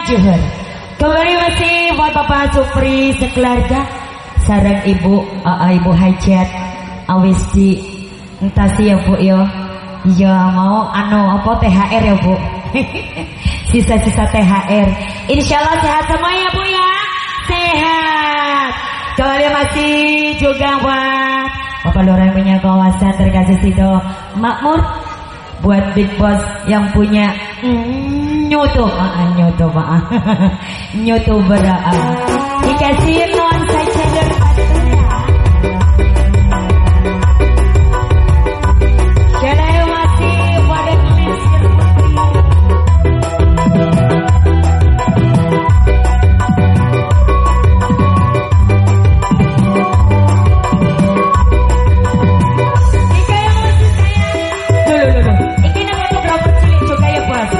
Juhur. Kembali masih buat Bapak Supri sekeluarga, sareng Ibu Ibu Hajat awis di entasi ya Bu yo. Ya mau apa THR ya Bu. Sisa-sisa THR. Insyaallah sehat semua ya Bu ya. Sehat. Kembali masih juga buat Bapak Lurah yang punya kawasan terkasih Sido Makmur, buat Big Boss yang punya YouTuber dikasih nuansa cender pastinya. Shalai masih pada Melisir Putri. Ika yang masih sayang. Loh. Iki nak fotografer cilik juga ya Bos.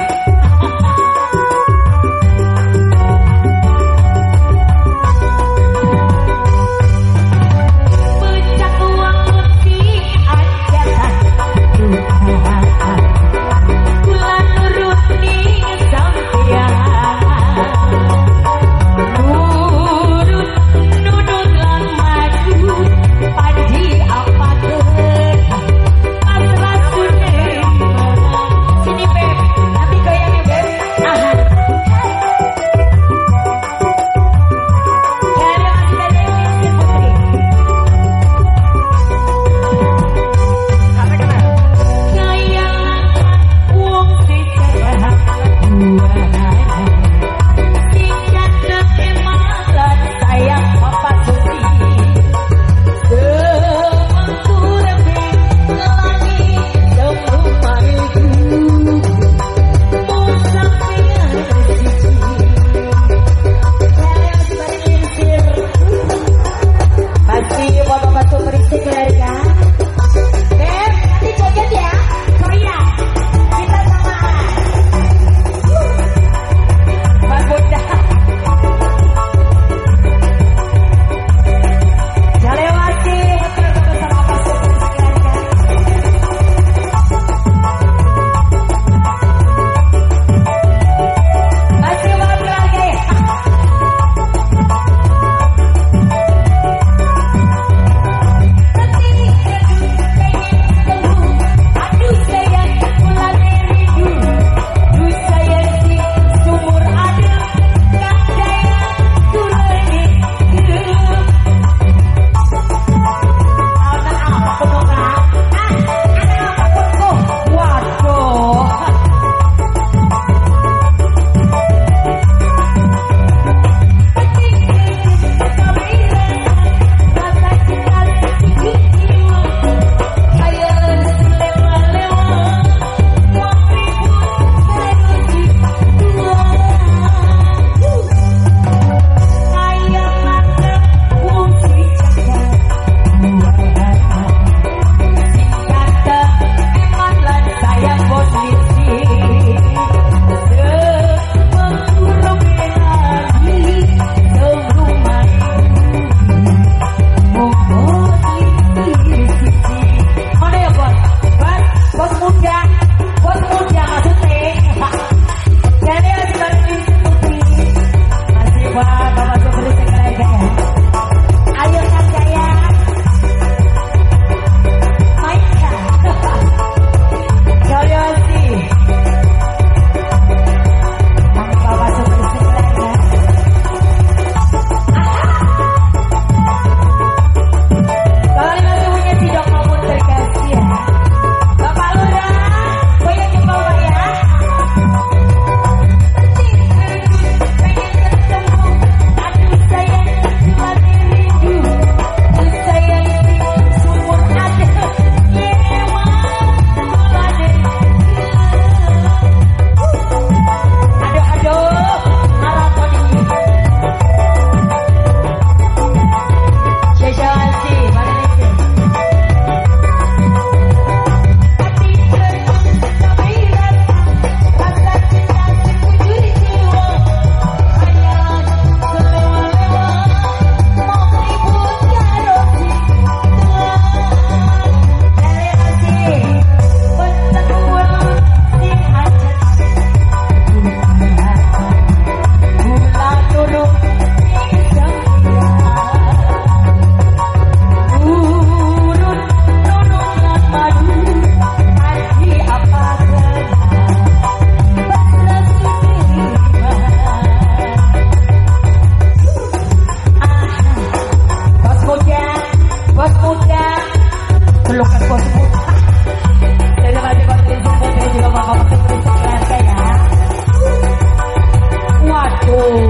muda. Pelukan bos muda. Terima kasih kontribusi juga Bapak Putri sekeluarga ya. Waduh.